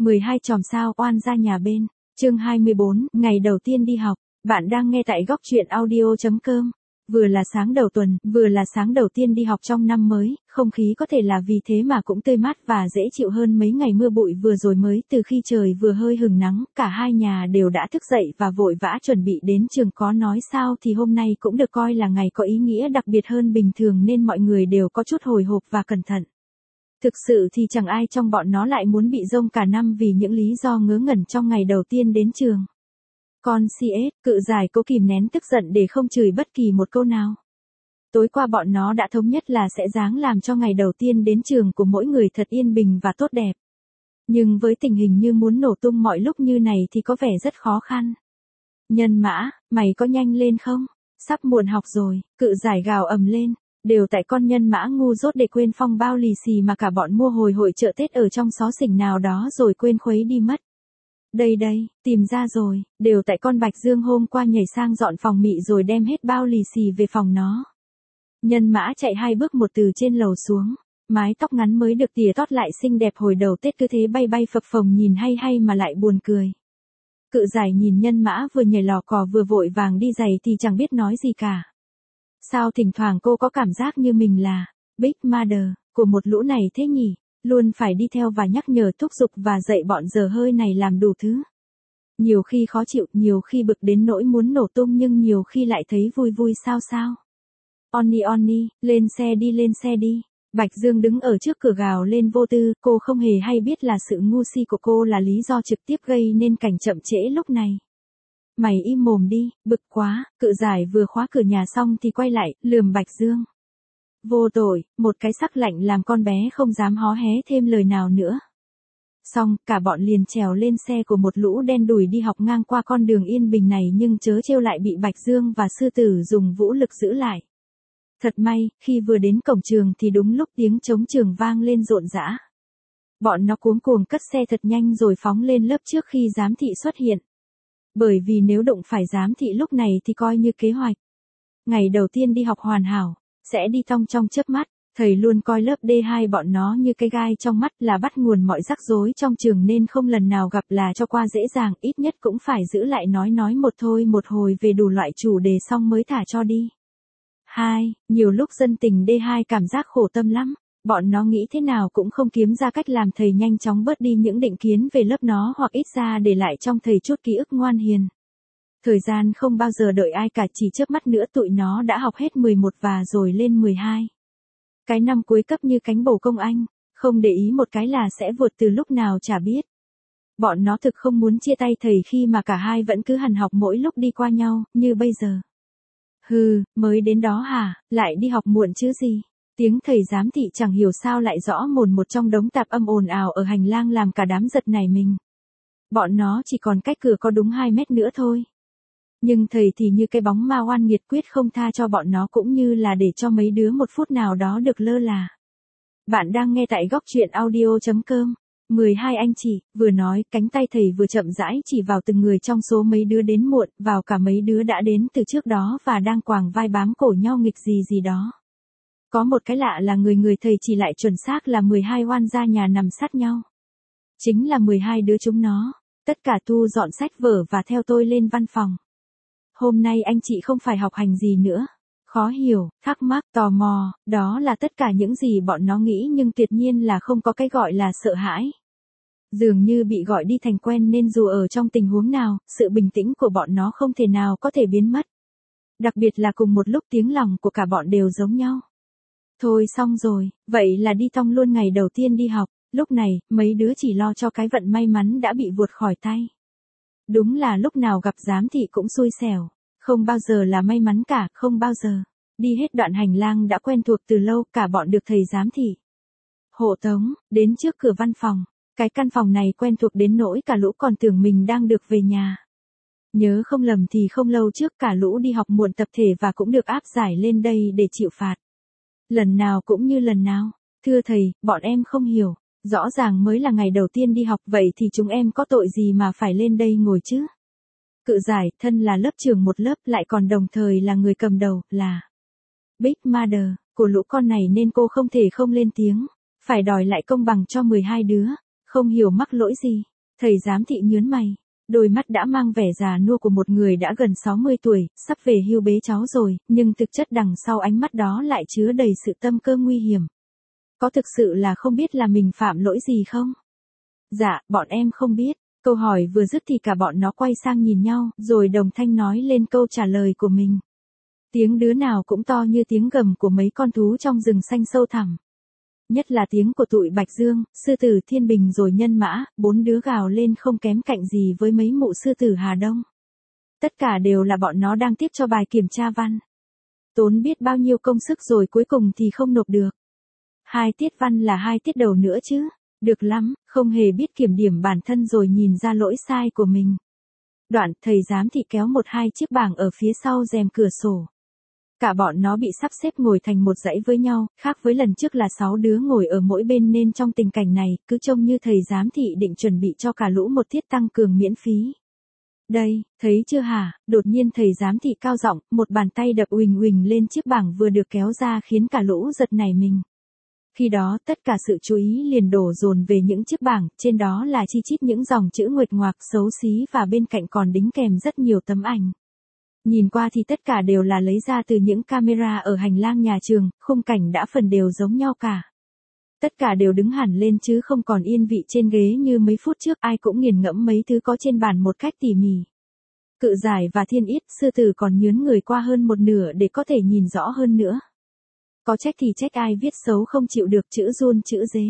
12 chòm sao oan ra nhà bên. Chương 24, ngày đầu tiên đi học. Bạn đang nghe tại góc truyện audio.com. Vừa là sáng đầu tuần, vừa là sáng đầu tiên đi học trong năm mới, không khí có thể là vì thế mà cũng tươi mát và dễ chịu hơn mấy ngày mưa bụi vừa rồi mới từ khi trời vừa hơi hừng nắng, cả hai nhà đều đã thức dậy và vội vã chuẩn bị đến trường, có nói sao thì hôm nay cũng được coi là ngày có ý nghĩa đặc biệt hơn bình thường nên mọi người đều có chút hồi hộp và cẩn thận. Thực sự thì chẳng ai trong bọn nó lại muốn bị rông cả năm vì những lý do ngớ ngẩn trong ngày đầu tiên đến trường. Con CS, cự giải cố kìm nén tức giận để không chửi bất kỳ một câu nào. Tối qua bọn nó đã thống nhất là sẽ ráng làm cho ngày đầu tiên đến trường của mỗi người thật yên bình và tốt đẹp. Nhưng với tình hình như muốn nổ tung mọi lúc như này thì có vẻ rất khó khăn. Nhân Mã, mày có nhanh lên không? Sắp muộn học rồi, cự giải gào ầm lên. Đều tại con Nhân Mã ngu dốt để quên phong bao lì xì mà cả bọn mua hồi hội chợ Tết ở trong xó xỉnh nào đó rồi quên khuấy đi mất. Đây, tìm ra rồi, đều tại con Bạch Dương hôm qua nhảy sang dọn phòng mị rồi đem hết bao lì xì về phòng nó. Nhân Mã chạy 2 bước một từ trên lầu xuống, mái tóc ngắn mới được tỉa tót lại xinh đẹp hồi đầu Tết cứ thế bay bay phập phồng nhìn hay mà lại buồn cười. Cự giải nhìn Nhân Mã vừa nhảy lò cò vừa vội vàng đi giày thì chẳng biết nói gì cả. Sao thỉnh thoảng cô có cảm giác như mình là Big Mother của một lũ này thế nhỉ? Luôn phải đi theo và nhắc nhở thúc giục và dạy bọn dở hơi này làm đủ thứ. Nhiều khi khó chịu, nhiều khi bực đến nỗi muốn nổ tung nhưng nhiều khi lại thấy vui sao. Onni, lên xe đi. Bạch Dương đứng ở trước cửa gào lên vô tư, cô không hề hay biết là sự ngu si của cô là lý do trực tiếp gây nên cảnh chậm trễ lúc này. Mày im mồm đi, bực quá, cự giải vừa khóa cửa nhà xong thì quay lại, lườm Bạch Dương. Vô tội, một cái sắc lạnh làm con bé không dám hó hé thêm lời nào nữa. Xong, cả bọn liền trèo lên xe của một lũ đen đủi đi học ngang qua con đường yên bình này nhưng chớ trêu lại bị Bạch Dương và sư tử dùng vũ lực giữ lại. Thật may, khi vừa đến cổng trường thì đúng lúc tiếng trống trường vang lên rộn rã. Bọn nó cuống cuồng cất xe thật nhanh rồi phóng lên lớp trước khi giám thị xuất hiện. Bởi vì nếu đụng phải giám thị lúc này thì coi như kế hoạch. Ngày đầu tiên đi học hoàn hảo, sẽ đi thong trong chớp mắt, thầy luôn coi lớp D2 bọn nó như cái gai trong mắt là bắt nguồn mọi rắc rối trong trường nên không lần nào gặp là cho qua dễ dàng, ít nhất cũng phải giữ lại nói một hồi về đủ loại chủ đề xong mới thả cho đi. 2. Nhiều lúc dân tình D2 cảm giác khổ tâm lắm, bọn nó nghĩ thế nào cũng không kiếm ra cách làm thầy nhanh chóng bớt đi những định kiến về lớp nó hoặc ít ra để lại trong thầy chút ký ức ngoan hiền. Thời gian không bao giờ đợi ai cả, chỉ chớp mắt nữa tụi nó đã học hết 11 và rồi lên 12. Cái năm cuối cấp như cánh bầu công anh, không để ý một cái là sẽ vượt từ lúc nào chả biết. Bọn nó thực không muốn chia tay thầy khi mà cả hai vẫn cứ hằn học mỗi lúc đi qua nhau, như bây giờ. Hừ, mới đến đó hả, lại đi học muộn chứ gì. Tiếng thầy giám thị chẳng hiểu sao lại rõ mồn một trong đống tạp âm ồn ào ở hành lang làm cả đám giật nảy mình. Bọn nó chỉ còn cách cửa có đúng 2 mét nữa thôi. Nhưng thầy thì như cái bóng ma oan nghiệt quyết không tha cho bọn nó cũng như là để cho mấy đứa một phút nào đó được lơ là. Bạn đang nghe tại góc truyện audio.com. 12 anh chị, vừa nói, cánh tay thầy vừa chậm rãi chỉ vào từng người trong số mấy đứa đến muộn, vào cả mấy đứa đã đến từ trước đó và đang quàng vai bám cổ nhau nghịch gì đó. Có một cái lạ là người thầy chỉ lại chuẩn xác là 12 oan ra nhà nằm sát nhau. Chính là 12 đứa chúng nó. Tất cả thu dọn sách vở và theo tôi lên văn phòng. Hôm nay anh chị không phải học hành gì nữa. Khó hiểu, thắc mắc, tò mò, đó là tất cả những gì bọn nó nghĩ nhưng tuyệt nhiên là không có cái gọi là sợ hãi. Dường như bị gọi đi thành quen nên dù ở trong tình huống nào, sự bình tĩnh của bọn nó không thể nào có thể biến mất. Đặc biệt là cùng một lúc tiếng lòng của cả bọn đều giống nhau. Thôi xong rồi, vậy là đi thong luôn ngày đầu tiên đi học, lúc này, mấy đứa chỉ lo cho cái vận may mắn đã bị vuột khỏi tay. Đúng là lúc nào gặp giám thị cũng xui xẻo, không bao giờ là may mắn cả, không bao giờ. Đi hết đoạn hành lang đã quen thuộc từ lâu, cả bọn được thầy giám thị hộ tống, đến trước cửa văn phòng. Cái căn phòng này quen thuộc đến nỗi cả lũ còn tưởng mình đang được về nhà. Nhớ không lầm thì không lâu trước cả lũ đi học muộn tập thể và cũng được áp giải lên đây để chịu phạt. Lần nào cũng như lần nào, thưa thầy, bọn em không hiểu, rõ ràng mới là ngày đầu tiên đi học vậy thì chúng em có tội gì mà phải lên đây ngồi chứ? Cự giải, thân là lớp trưởng một lớp lại còn đồng thời là người cầm đầu, là Big Mother của lũ con này nên cô không thể không lên tiếng, phải đòi lại công bằng cho 12 đứa, không hiểu mắc lỗi gì. Thầy giám thị nhướng mày. Đôi mắt đã mang vẻ già nua của một người đã gần 60 tuổi, sắp về hưu bế cháu rồi, nhưng thực chất đằng sau ánh mắt đó lại chứa đầy sự tâm cơ nguy hiểm. Có thực sự là không biết là mình phạm lỗi gì không? Dạ, bọn em không biết. Câu hỏi vừa dứt thì cả bọn nó quay sang nhìn nhau, rồi đồng thanh nói lên câu trả lời của mình. Tiếng đứa nào cũng to như tiếng gầm của mấy con thú trong rừng xanh sâu thẳm. Nhất là tiếng của tụi Bạch Dương, sư tử Thiên Bình rồi Nhân Mã, 4 đứa gào lên không kém cạnh gì với mấy mụ sư tử Hà Đông. Tất cả đều là bọn nó đang tiếp cho bài kiểm tra văn. Tốn biết bao nhiêu công sức rồi cuối cùng thì không nộp được. 2 tiết văn là 2 tiết đầu nữa chứ. Được lắm, không hề biết kiểm điểm bản thân rồi nhìn ra lỗi sai của mình. Đoạn, thầy giám thị kéo 1-2 chiếc bảng ở phía sau rèm cửa sổ. Cả bọn nó bị sắp xếp ngồi thành một dãy với nhau, khác với lần trước là 6 đứa ngồi ở mỗi bên nên trong tình cảnh này, cứ trông như thầy giám thị định chuẩn bị cho cả lũ một tiết tăng cường miễn phí. Đây, thấy chưa hả? Đột nhiên thầy giám thị cao giọng, một bàn tay đập uỳnh uỳnh lên chiếc bảng vừa được kéo ra khiến cả lũ giật nảy mình. Khi đó, tất cả sự chú ý liền đổ dồn về những chiếc bảng, trên đó là chi chít những dòng chữ nguệch ngoạc xấu xí và bên cạnh còn đính kèm rất nhiều tấm ảnh. Nhìn qua thì tất cả đều là lấy ra từ những camera ở hành lang nhà trường, khung cảnh đã phần đều giống nhau cả. Tất cả đều đứng hẳn lên chứ không còn yên vị trên ghế như mấy phút trước, ai cũng nghiền ngẫm mấy thứ có trên bàn một cách tỉ mỉ. Cự Giải và Thiên Yết, sư tử còn nhướn người qua hơn một nửa để có thể nhìn rõ hơn nữa. Có trách thì trách ai viết xấu không chịu được chữ run chữ dế.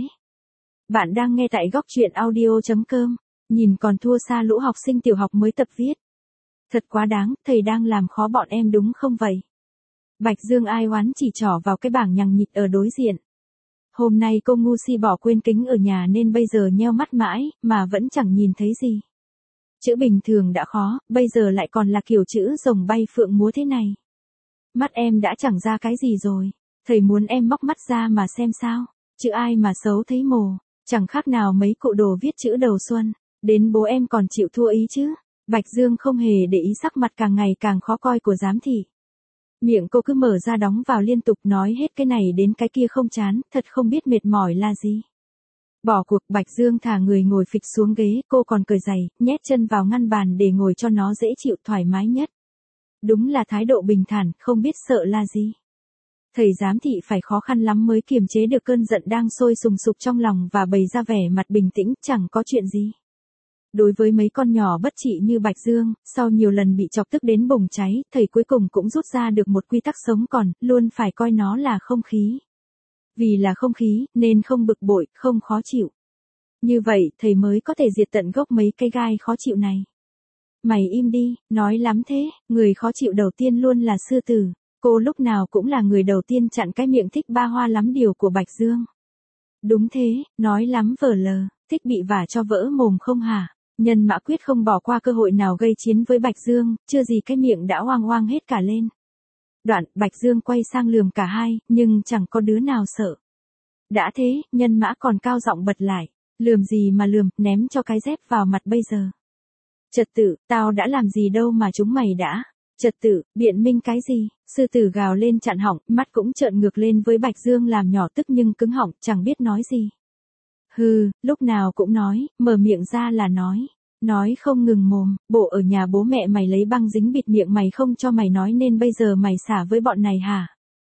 Bạn đang nghe tại góc truyện audio.com, nhìn còn thua xa lũ học sinh tiểu học mới tập viết. Thật quá đáng, thầy đang làm khó bọn em đúng không vậy? Bạch Dương ai oán chỉ trỏ vào cái bảng nhằng nhịt ở đối diện. Hôm nay cô ngu si bỏ quên kính ở nhà nên bây giờ nheo mắt mãi, mà vẫn chẳng nhìn thấy gì. Chữ bình thường đã khó, bây giờ lại còn là kiểu chữ rồng bay phượng múa thế này. Mắt em đã chẳng ra cái gì rồi. Thầy muốn em móc mắt ra mà xem sao. Chữ ai mà xấu thấy mồ. Chẳng khác nào mấy cụ đồ viết chữ đầu xuân. Đến bố em còn chịu thua ý chứ. Bạch Dương không hề để ý sắc mặt càng ngày càng khó coi của giám thị. Miệng cô cứ mở ra đóng vào liên tục nói hết cái này đến cái kia không chán, thật không biết mệt mỏi là gì. Bỏ cuộc, Bạch Dương thả người ngồi phịch xuống ghế, cô còn cởi giày, nhét chân vào ngăn bàn để ngồi cho nó dễ chịu thoải mái nhất. Đúng là thái độ bình thản, không biết sợ là gì. Thầy giám thị phải khó khăn lắm mới kiềm chế được cơn giận đang sôi sùng sục trong lòng và bày ra vẻ mặt bình tĩnh, chẳng có chuyện gì. Đối với mấy con nhỏ bất trị như Bạch Dương, sau nhiều lần bị chọc tức đến bùng cháy, thầy cuối cùng cũng rút ra được một quy tắc sống còn, luôn phải coi nó là không khí. Vì là không khí, nên không bực bội, không khó chịu. Như vậy, thầy mới có thể diệt tận gốc mấy cái gai khó chịu này. Mày im đi, nói lắm thế, người khó chịu đầu tiên luôn là sư tử. Cô lúc nào cũng là người đầu tiên chặn cái miệng thích ba hoa lắm điều của Bạch Dương. Đúng thế, nói lắm vờ lờ, thích bị vả cho vỡ mồm không hả? Nhân Mã quyết không bỏ qua cơ hội nào gây chiến với Bạch Dương, chưa gì cái miệng đã oang oang hết cả lên. Đoạn, Bạch Dương quay sang lườm cả hai, nhưng chẳng có đứa nào sợ. Đã thế, Nhân Mã còn cao giọng bật lại, lườm gì mà lườm, ném cho cái dép vào mặt bây giờ. Trật tự, tao đã làm gì đâu mà chúng mày đã. Trật tự, biện minh cái gì? Sư tử gào lên chặn họng, mắt cũng trợn ngược lên với Bạch Dương làm nhỏ tức nhưng cứng họng, chẳng biết nói gì. Hừ, lúc nào cũng nói, mở miệng ra là nói. Nói không ngừng mồm, bộ ở nhà bố mẹ mày lấy băng dính bịt miệng mày không cho mày nói nên bây giờ mày xả với bọn này hả?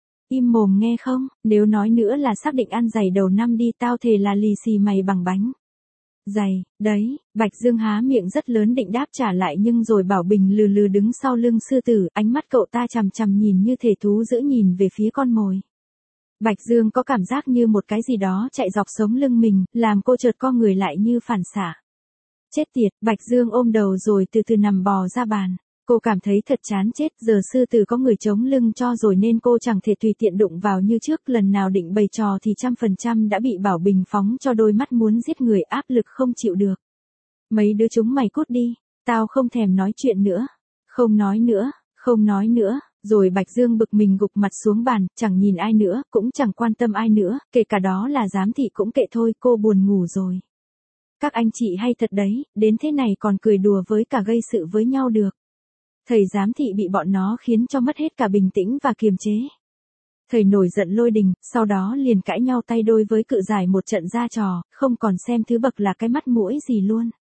Im mồm nghe không, nếu nói nữa là xác định ăn giày đầu năm đi, tao thề là lì xì mày bằng bánh. Giày, đấy, Bạch Dương há miệng rất lớn định đáp trả lại nhưng rồi Bảo Bình lừ lừ đứng sau lưng sư tử, ánh mắt cậu ta chằm chằm nhìn như thể thú dữ nhìn về phía con mồi. Bạch Dương có cảm giác như một cái gì đó chạy dọc sống lưng mình, làm cô chợt co người lại như phản xạ. Chết tiệt, Bạch Dương ôm đầu rồi từ từ nằm bò ra bàn. Cô cảm thấy thật chán chết, giờ sư tử có người chống lưng cho rồi nên cô chẳng thể tùy tiện đụng vào như trước, lần nào định bày trò thì 100% đã bị Bảo Bình phóng cho đôi mắt muốn giết người, áp lực không chịu được. Mấy đứa chúng mày cút đi, tao không thèm nói chuyện nữa. Không nói nữa, không nói nữa. Rồi Bạch Dương bực mình gục mặt xuống bàn, chẳng nhìn ai nữa, cũng chẳng quan tâm ai nữa, kể cả đó là giám thị cũng kệ thôi, cô buồn ngủ rồi. Các anh chị hay thật đấy, đến thế này còn cười đùa với cả gây sự với nhau được. Thầy giám thị bị bọn nó khiến cho mất hết cả bình tĩnh và kiềm chế. Thầy nổi giận lôi đình, sau đó liền cãi nhau tay đôi với Cự Giải một trận ra trò, không còn xem thứ bậc là cái mắt mũi gì luôn.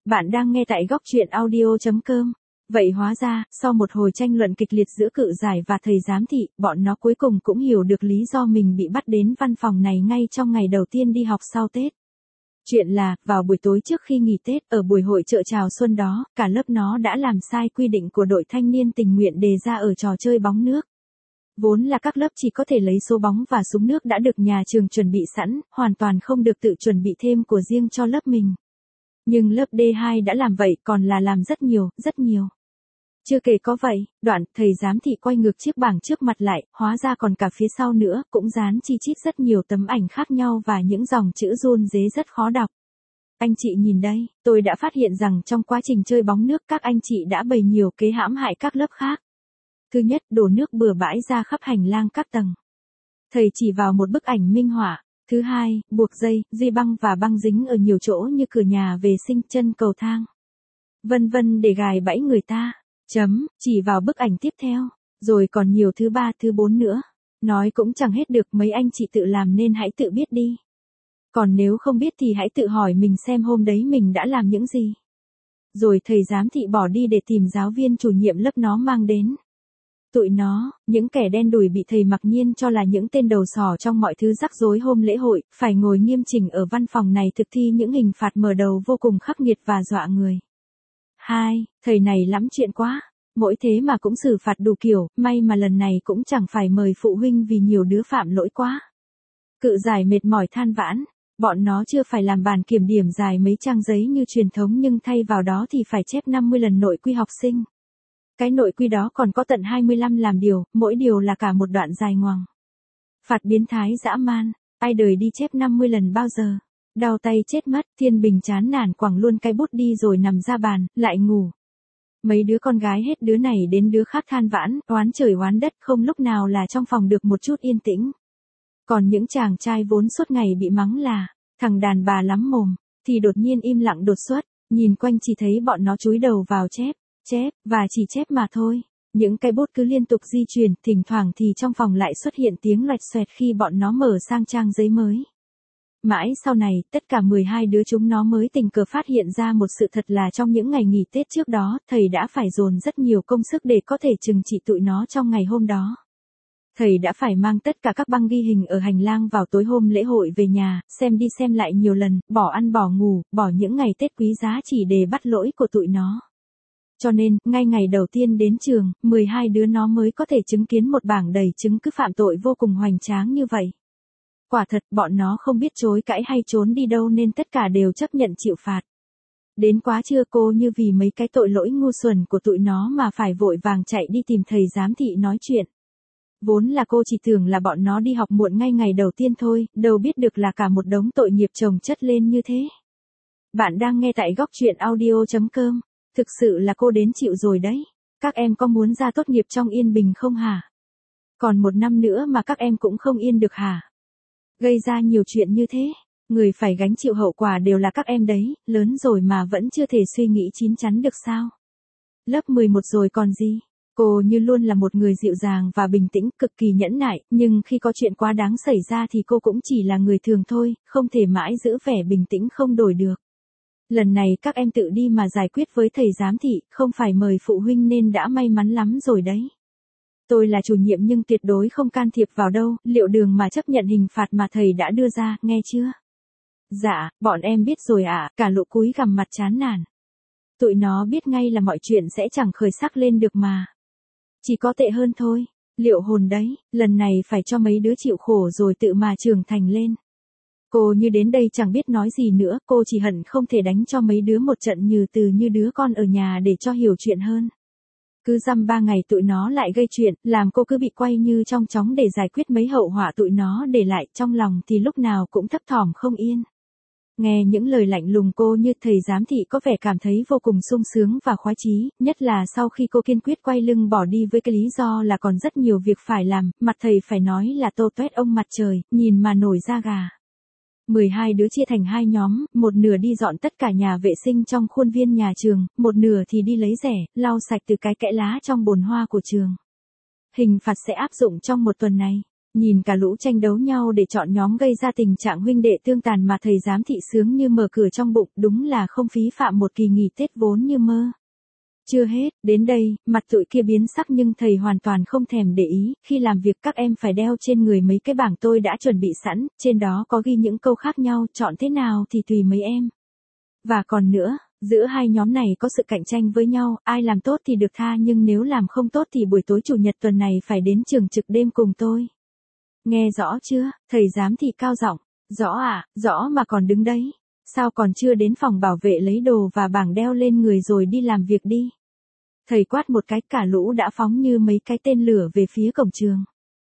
Bạn đang nghe tại góc truyện audio.com. Vậy hóa ra, sau một hồi tranh luận kịch liệt giữa cự giải và thầy giám thị, bọn nó cuối cùng cũng hiểu được lý do mình bị bắt đến văn phòng này ngay trong ngày đầu tiên đi học sau Tết. Chuyện là, vào buổi tối trước khi nghỉ Tết, ở buổi hội chợ chào xuân đó, cả lớp nó đã làm sai quy định của đội thanh niên tình nguyện đề ra ở trò chơi bóng nước. Vốn là các lớp chỉ có thể lấy số bóng và súng nước đã được nhà trường chuẩn bị sẵn, hoàn toàn không được tự chuẩn bị thêm của riêng cho lớp mình. Nhưng lớp D2 đã làm vậy, còn là làm rất nhiều, rất nhiều. Chưa kể có vậy, đoạn, thầy giám thị quay ngược chiếc bảng trước mặt lại, hóa ra còn cả phía sau nữa, cũng dán chi chít rất nhiều tấm ảnh khác nhau và những dòng chữ run rế rất khó đọc. Anh chị nhìn đây, tôi đã phát hiện rằng trong quá trình chơi bóng nước các anh chị đã bày nhiều kế hãm hại các lớp khác. Thứ nhất, đổ nước bừa bãi ra khắp hành lang các tầng. Thầy chỉ vào một bức ảnh minh họa. Thứ hai, buộc dây, dây băng và băng dính ở nhiều chỗ như cửa nhà vệ sinh, chân cầu thang, vân vân để gài bẫy người ta. Chỉ vào bức ảnh tiếp theo, rồi còn nhiều thứ ba, thứ bốn nữa. Nói cũng chẳng hết được, mấy anh chị tự làm nên hãy tự biết đi. Còn nếu không biết thì hãy tự hỏi mình xem hôm đấy mình đã làm những gì. Rồi thầy giám thị bỏ đi để tìm giáo viên chủ nhiệm lớp nó mang đến. Tụi nó, những kẻ đen đủi bị thầy mặc nhiên cho là những tên đầu sỏ trong mọi thứ rắc rối hôm lễ hội, phải ngồi nghiêm chỉnh ở văn phòng này thực thi những hình phạt mở đầu vô cùng khắc nghiệt và dọa người. 2. Thầy này lắm chuyện quá. Mỗi thế mà cũng xử phạt đủ kiểu, may mà lần này cũng chẳng phải mời phụ huynh vì nhiều đứa phạm lỗi quá. Cự giải mệt mỏi than vãn, bọn nó chưa phải làm bản kiểm điểm dài mấy trang giấy như truyền thống nhưng thay vào đó thì phải chép 50 lần nội quy học sinh. Cái nội quy đó còn có tận 25 làm điều, mỗi điều là cả một đoạn dài ngoằng. Phạt biến thái dã man, ai đời đi chép 50 lần bao giờ. Đau tay chết mất, Thiên Bình chán nản quẳng luôn cái bút đi rồi nằm ra bàn, lại ngủ. Mấy đứa con gái hết đứa này đến đứa khác than vãn, oán trời oán đất, không lúc nào là trong phòng được một chút yên tĩnh. Còn những chàng trai vốn suốt ngày bị mắng là thằng đàn bà lắm mồm, thì đột nhiên im lặng đột xuất, nhìn quanh chỉ thấy bọn nó chúi đầu vào chép, và chỉ chép mà thôi. Những cái bút cứ liên tục di chuyển, thỉnh thoảng thì trong phòng lại xuất hiện tiếng loẹt xoẹt khi bọn nó mở sang trang giấy mới. Mãi sau này, tất cả 12 đứa chúng nó mới tình cờ phát hiện ra một sự thật là trong những ngày nghỉ Tết trước đó, thầy đã phải dồn rất nhiều công sức để có thể trừng trị tụi nó trong ngày hôm đó. Thầy đã phải mang tất cả các băng ghi hình ở hành lang vào tối hôm lễ hội về nhà, xem đi xem lại nhiều lần, bỏ ăn bỏ ngủ, bỏ những ngày Tết quý giá chỉ để bắt lỗi của tụi nó. Cho nên, ngay ngày đầu tiên đến trường, 12 đứa nó mới có thể chứng kiến một bảng đầy chứng cứ phạm tội vô cùng hoành tráng như vậy. Quả thật, bọn nó không biết chối cãi hay trốn đi đâu nên tất cả đều chấp nhận chịu phạt. Đến quá trưa cô như vì mấy cái tội lỗi ngu xuẩn của tụi nó mà phải vội vàng chạy đi tìm thầy giám thị nói chuyện. Vốn là cô chỉ tưởng là bọn nó đi học muộn ngay ngày đầu tiên thôi, đâu biết được là cả một đống tội nghiệp chồng chất lên như thế. Bạn đang nghe tại góc truyện audio.com. Thực sự là cô đến chịu rồi đấy. Các em có muốn ra tốt nghiệp trong yên bình không hả? Còn một năm nữa mà các em cũng không yên được hả? Gây ra nhiều chuyện như thế, người phải gánh chịu hậu quả đều là các em đấy, lớn rồi mà vẫn chưa thể suy nghĩ chín chắn được sao? Lớp 11 rồi còn gì? Cô như luôn là một người dịu dàng và bình tĩnh, cực kỳ nhẫn nại, nhưng khi có chuyện quá đáng xảy ra thì cô cũng chỉ là người thường thôi, không thể mãi giữ vẻ bình tĩnh không đổi được. Lần này các em tự đi mà giải quyết với thầy giám thị, không phải mời phụ huynh nên đã may mắn lắm rồi đấy. Tôi là chủ nhiệm nhưng tuyệt đối không can thiệp vào đâu, liệu đường mà chấp nhận hình phạt mà thầy đã đưa ra, nghe chưa? Dạ, bọn em biết rồi ạ, cả lũ cúi gằm mặt chán nản. Tụi nó biết ngay là mọi chuyện sẽ chẳng khởi sắc lên được mà. Chỉ có tệ hơn thôi, liệu hồn đấy, lần này phải cho mấy đứa chịu khổ rồi tự mà trưởng thành lên. Cô như đến đây chẳng biết nói gì nữa, cô chỉ hận không thể đánh cho mấy đứa một trận như từ như đứa con ở nhà để cho hiểu chuyện hơn. Cứ dăm 3 ngày tụi nó lại gây chuyện, làm cô cứ bị quay như trong chóng để giải quyết mấy hậu họa tụi nó để lại, trong lòng thì lúc nào cũng thấp thỏm không yên. Nghe những lời lạnh lùng cô như thầy giám thị có vẻ cảm thấy vô cùng sung sướng và khoái chí, nhất là sau khi cô kiên quyết quay lưng bỏ đi với cái lý do là còn rất nhiều việc phải làm, mặt thầy phải nói là tô toét ông mặt trời, nhìn mà nổi da gà. 12 đứa chia thành hai nhóm, một nửa đi dọn tất cả nhà vệ sinh trong khuôn viên nhà trường, một nửa thì đi lấy rẻ, lau sạch từ cái kẽ lá trong bồn hoa của trường. Hình phạt sẽ áp dụng trong một tuần này. Nhìn cả lũ tranh đấu nhau để chọn nhóm gây ra tình trạng huynh đệ tương tàn mà thầy giám thị sướng như mở cửa trong bụng, đúng là không phí phạm một kỳ nghỉ Tết vốn như mơ. Chưa hết, đến đây, mặt tụi kia biến sắc nhưng thầy hoàn toàn không thèm để ý, khi làm việc các em phải đeo trên người mấy cái bảng tôi đã chuẩn bị sẵn, trên đó có ghi những câu khác nhau, chọn thế nào thì tùy mấy em. Và còn nữa, giữa hai nhóm này có sự cạnh tranh với nhau, ai làm tốt thì được tha nhưng nếu làm không tốt thì buổi tối chủ nhật tuần này phải đến trường trực đêm cùng tôi. Nghe rõ chưa, thầy giám thị cao giọng. Rõ ạ, rõ mà còn đứng đấy. Sao còn chưa đến phòng bảo vệ lấy đồ và bảng đeo lên người rồi đi làm việc đi. Thầy quát một cái, cả lũ đã phóng như mấy cái tên lửa về phía cổng trường.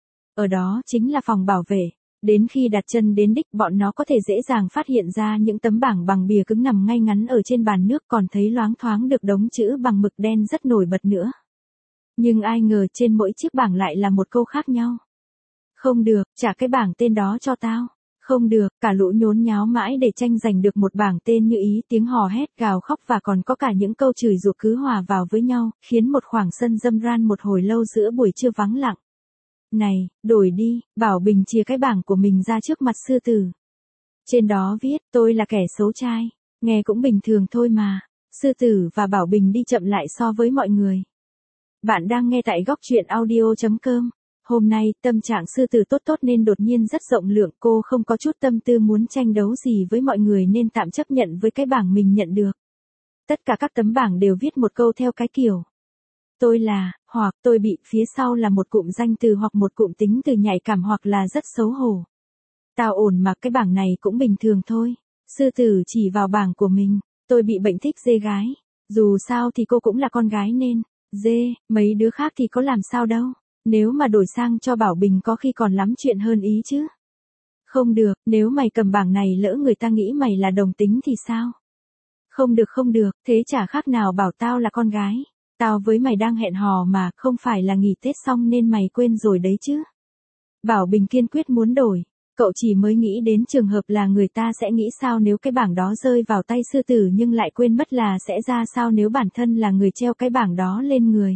Ở đó chính là phòng bảo vệ. Đến khi đặt chân đến đích bọn nó có thể dễ dàng phát hiện ra những tấm bảng bằng bìa cứng nằm ngay ngắn ở trên bàn nước, còn thấy loáng thoáng được đống chữ bằng mực đen rất nổi bật nữa. Nhưng ai ngờ trên mỗi chiếc bảng lại là một câu khác nhau. Không được, trả cái bảng tên đó cho tao. Không được, cả lũ nhốn nháo mãi để tranh giành được một bảng tên như ý, tiếng hò hét, gào khóc và còn có cả những câu chửi rủa cứ hòa vào với nhau, khiến một khoảng sân râm ran một hồi lâu giữa buổi trưa vắng lặng. Này, đổi đi, Bảo Bình chìa cái bảng của mình ra trước mặt sư tử. Trên đó viết, tôi là kẻ xấu trai. Nghe cũng bình thường thôi mà. Sư tử và Bảo Bình đi chậm lại so với mọi người. Bạn đang nghe tại góc truyện audio.com. Hôm nay, tâm trạng sư tử tốt nên đột nhiên rất rộng lượng, cô không có chút tâm tư muốn tranh đấu gì với mọi người nên tạm chấp nhận với cái bảng mình nhận được. Tất cả các tấm bảng đều viết một câu theo cái kiểu. Tôi là, hoặc tôi bị, phía sau là một cụm danh từ hoặc một cụm tính từ nhạy cảm hoặc là rất xấu hổ. Tao ổn mà cái bảng này cũng bình thường thôi. Sư tử chỉ vào bảng của mình, tôi bị bệnh thích dê gái. Dù sao thì cô cũng là con gái nên, dê, mấy đứa khác thì có làm sao đâu. Nếu mà đổi sang cho Bảo Bình có khi còn lắm chuyện hơn ý chứ. Không được, nếu mày cầm bảng này lỡ người ta nghĩ mày là đồng tính thì sao? Không được, thế chả khác nào bảo tao là con gái. Tao với mày đang hẹn hò mà, không phải là nghỉ Tết xong nên mày quên rồi đấy chứ. Bảo Bình kiên quyết muốn đổi. Cậu chỉ mới nghĩ đến trường hợp là người ta sẽ nghĩ sao nếu cái bảng đó rơi vào tay sư tử nhưng lại quên mất là sẽ ra sao nếu bản thân là người treo cái bảng đó lên người.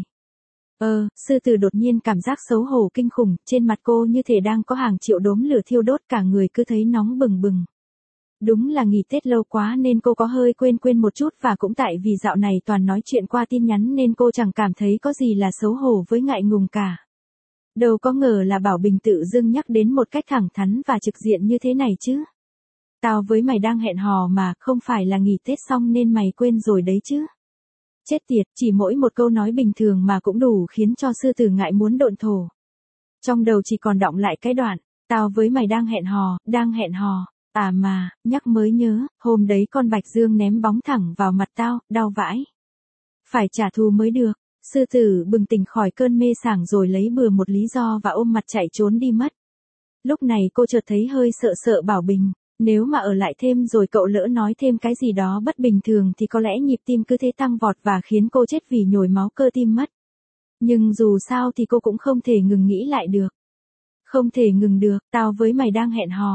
Sư tử đột nhiên cảm giác xấu hổ kinh khủng, trên mặt cô như thể đang có hàng triệu đốm lửa thiêu đốt, cả người cứ thấy nóng bừng bừng. Đúng là nghỉ Tết lâu quá nên cô có hơi quên một chút, và cũng tại vì dạo này toàn nói chuyện qua tin nhắn nên cô chẳng cảm thấy có gì là xấu hổ với ngại ngùng cả. Đâu có ngờ là Bảo Bình tự dưng nhắc đến một cách thẳng thắn và trực diện như thế này chứ. Tao với mày đang hẹn hò mà, không phải là nghỉ Tết xong nên mày quên rồi đấy chứ. Chết tiệt, chỉ mỗi một câu nói bình thường mà cũng đủ khiến cho sư tử ngại muốn độn thổ. Trong đầu chỉ còn đọng lại cái đoạn, tao với mày đang hẹn hò. À mà, nhắc mới nhớ, hôm đấy con Bạch Dương ném bóng thẳng vào mặt tao, đau vãi. Phải trả thù mới được. Sư tử bừng tỉnh khỏi cơn mê sảng rồi lấy bừa một lý do và ôm mặt chạy trốn đi mất. Lúc này cô chợt thấy hơi sợ Bảo Bình. Nếu mà ở lại thêm rồi cậu lỡ nói thêm cái gì đó bất bình thường thì có lẽ nhịp tim cứ thế tăng vọt và khiến cô chết vì nhồi máu cơ tim mất. Nhưng dù sao thì cô cũng không thể ngừng nghĩ lại được. Không thể ngừng được, tao với mày đang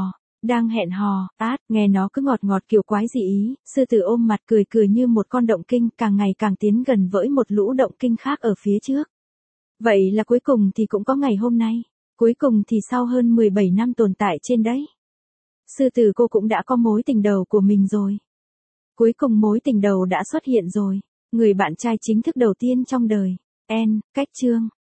hẹn hò, nghe nó cứ ngọt ngọt kiểu quái gì ý. Sư tử ôm mặt cười như một con động kinh, càng ngày càng tiến gần với một lũ động kinh khác ở phía trước. Vậy là cuối cùng thì cũng có ngày hôm nay. Cuối cùng thì sau hơn 17 năm tồn tại trên đấy. Sư tử cô cũng đã có mối tình đầu của mình rồi. Cuối cùng mối tình đầu đã xuất hiện rồi. Người bạn trai chính thức đầu tiên trong đời. Cách chương.